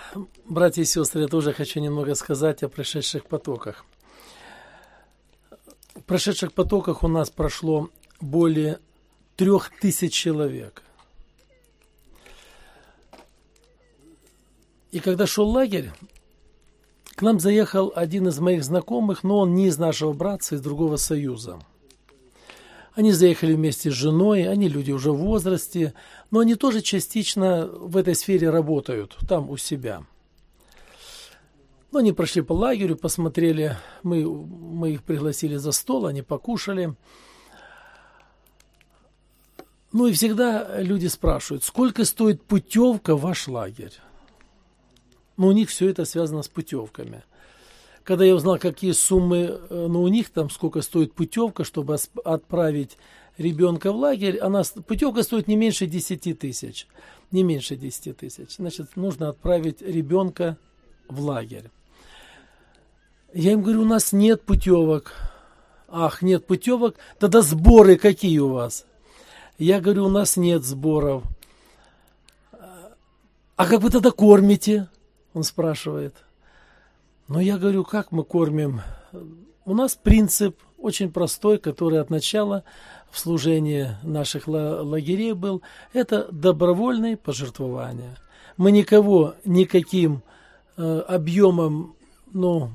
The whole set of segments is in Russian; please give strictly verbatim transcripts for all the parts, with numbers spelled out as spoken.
Братья и сестры, я тоже хочу немного сказать о прошедших потоках. В прошедших потоках у нас прошло более трех тысяч человек. И когда шел лагерь, к нам заехал один из моих знакомых, но он не из нашего братства, из другого союза. Они заехали вместе с женой, они люди уже в возрасте, но они тоже частично в этой сфере работают, там у себя. Но они прошли по лагерю, посмотрели, мы, мы их пригласили за стол, они покушали. Ну и всегда люди спрашивают, сколько стоит путевка в ваш лагерь? Ну, у них все это связано с путевками. Когда я узнал, какие суммы, ну, у них там, сколько стоит путевка, чтобы отправить ребенка в лагерь, она, путевка стоит не меньше десяти тысяч. Не меньше десяти тысяч. Значит, нужно отправить ребенка в лагерь. Я им говорю, у нас нет путевок. Ах, нет путевок? Тогда сборы какие у вас? Я говорю, у нас нет сборов. А как вы тогда кормите? Он спрашивает. Но я говорю, как мы кормим? У нас принцип очень простой, который от начала в служении наших лагерей был. Это добровольные пожертвования. Мы никого никаким э, объемом, ну,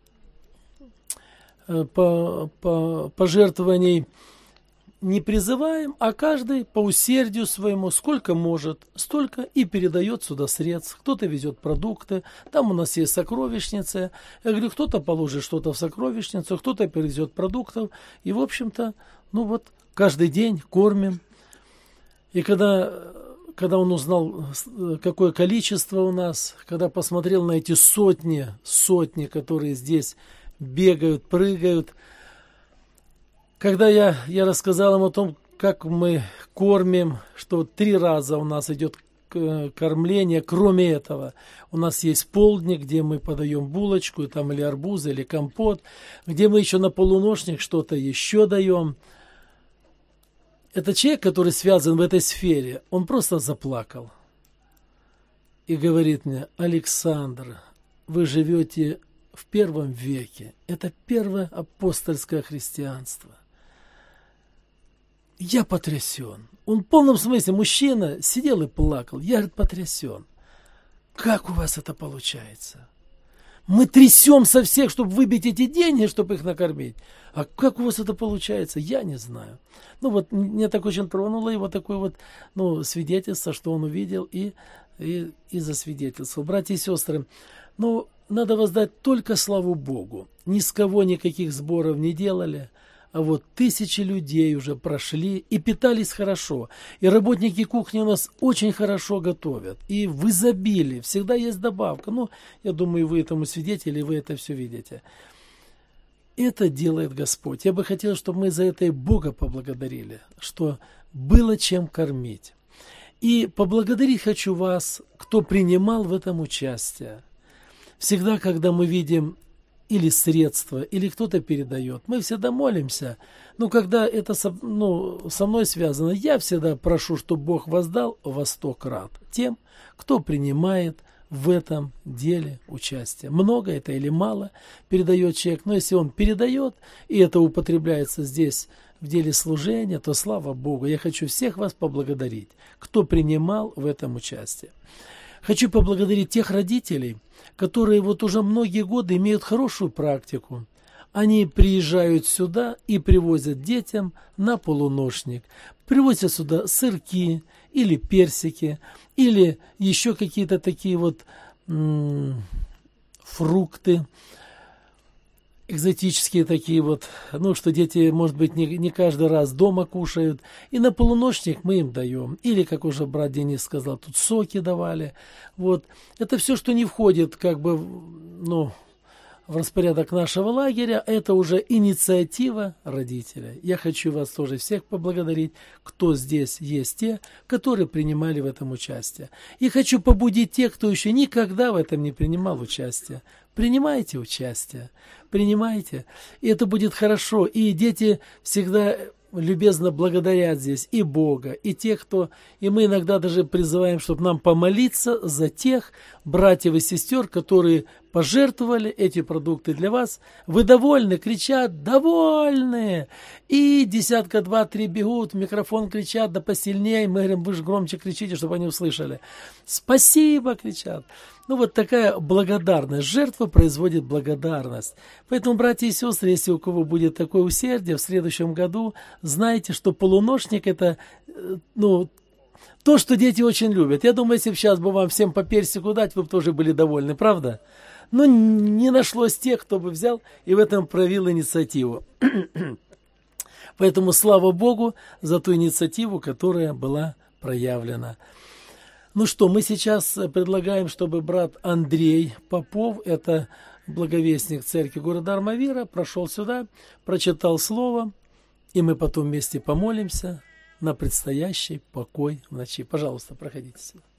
э, по, по, пожертвований не призываем, а каждый по усердию своему, сколько может, столько и передает сюда средств. Кто-то везет продукты, там у нас есть сокровищница. Я говорю, кто-то положит что-то в сокровищницу, кто-то привезет продуктов. И, в общем-то, ну вот, каждый день кормим. И когда, когда он узнал, какое количество у нас, когда посмотрел на эти сотни, сотни, которые здесь бегают, прыгают, когда я, я рассказал им о том, как мы кормим, что три раза у нас идет кормление, кроме этого, у нас есть полдник, где мы подаем булочку, там или арбуз, или компот, где мы еще на полуношник что-то еще даем. Это человек, который связан в этой сфере, он просто заплакал и говорит мне, Александр, вы живете в первом веке, это первое апостольское христианство. Я потрясен. Он в полном смысле, мужчина, сидел и плакал. Я, говорит, потрясен. Как у вас это получается? Мы трясем со всех, чтобы выбить эти деньги, чтобы их накормить. А как у вас это получается? Я не знаю. Ну вот, меня так очень тронуло его такое вот, ну, свидетельство, что он увидел и, и, и засвидетельствовал. Братья и сестры, ну, надо воздать только славу Богу. Ни с кого никаких сборов не делали. А вот тысячи людей уже прошли и питались хорошо. И работники кухни у нас очень хорошо готовят. И в изобилии. Всегда есть добавка. Ну, я думаю, вы этому свидетели, вы это все видите. Это делает Господь. Я бы хотел, чтобы мы за это и Бога поблагодарили, что было чем кормить. И поблагодарить хочу вас, кто принимал в этом участие. Всегда, когда мы видим или средства, или кто-то передает. Мы всегда молимся. Но когда это со, ну, со мной связано, я всегда прошу, чтобы Бог воздал во сто крат тем, кто принимает в этом деле участие. Много это или мало передает человек. Но если он передает, и это употребляется здесь в деле служения, то слава Богу. Я хочу всех вас поблагодарить, кто принимал в этом участие. Хочу поблагодарить тех родителей, которые вот уже многие годы имеют хорошую практику. Они приезжают сюда и привозят детям на полуношник. Привозят сюда сырки или персики, или еще какие-то такие вот м- фрукты, экзотические такие вот, ну, что дети, может быть, не, не каждый раз дома кушают. И на полуночник мы им даем. Или, как уже брат Денис сказал, тут соки давали. Вот. Это все, что не входит, как бы, ну, в распорядок нашего лагеря, это уже инициатива родителя. Я хочу вас тоже всех поблагодарить, кто здесь есть те, которые принимали в этом участие. И хочу побудить тех, кто еще никогда в этом не принимал участие. Принимайте участие, принимайте, и это будет хорошо. И дети всегда любезно благодарят здесь и Бога, и тех, кто... И мы иногда даже призываем, чтобы нам помолиться за тех братьев и сестер, которые пожертвовали эти продукты для вас. Вы довольны? Кричат: довольны! И десятка два-три бегут, в микрофон кричат: да посильнее. Мы говорим: вы же громче кричите, чтобы они услышали. Спасибо, кричат. Ну, вот такая благодарность. Жертва производит благодарность. Поэтому, братья и сестры, если у кого будет такое усердие в следующем году, знайте, что полуношник – это, ну, то, что дети очень любят. Я думаю, если бы сейчас бы вам всем по персику дать, вы бы тоже были довольны, правда? Но не нашлось тех, кто бы взял и в этом проявил инициативу. Поэтому слава Богу за ту инициативу, которая была проявлена. Ну что, мы сейчас предлагаем, чтобы брат Андрей Попов, это благовестник церкви города Армавира, прошел сюда, прочитал слово, и мы потом вместе помолимся на предстоящий покой в ночи. Пожалуйста, проходите сюда.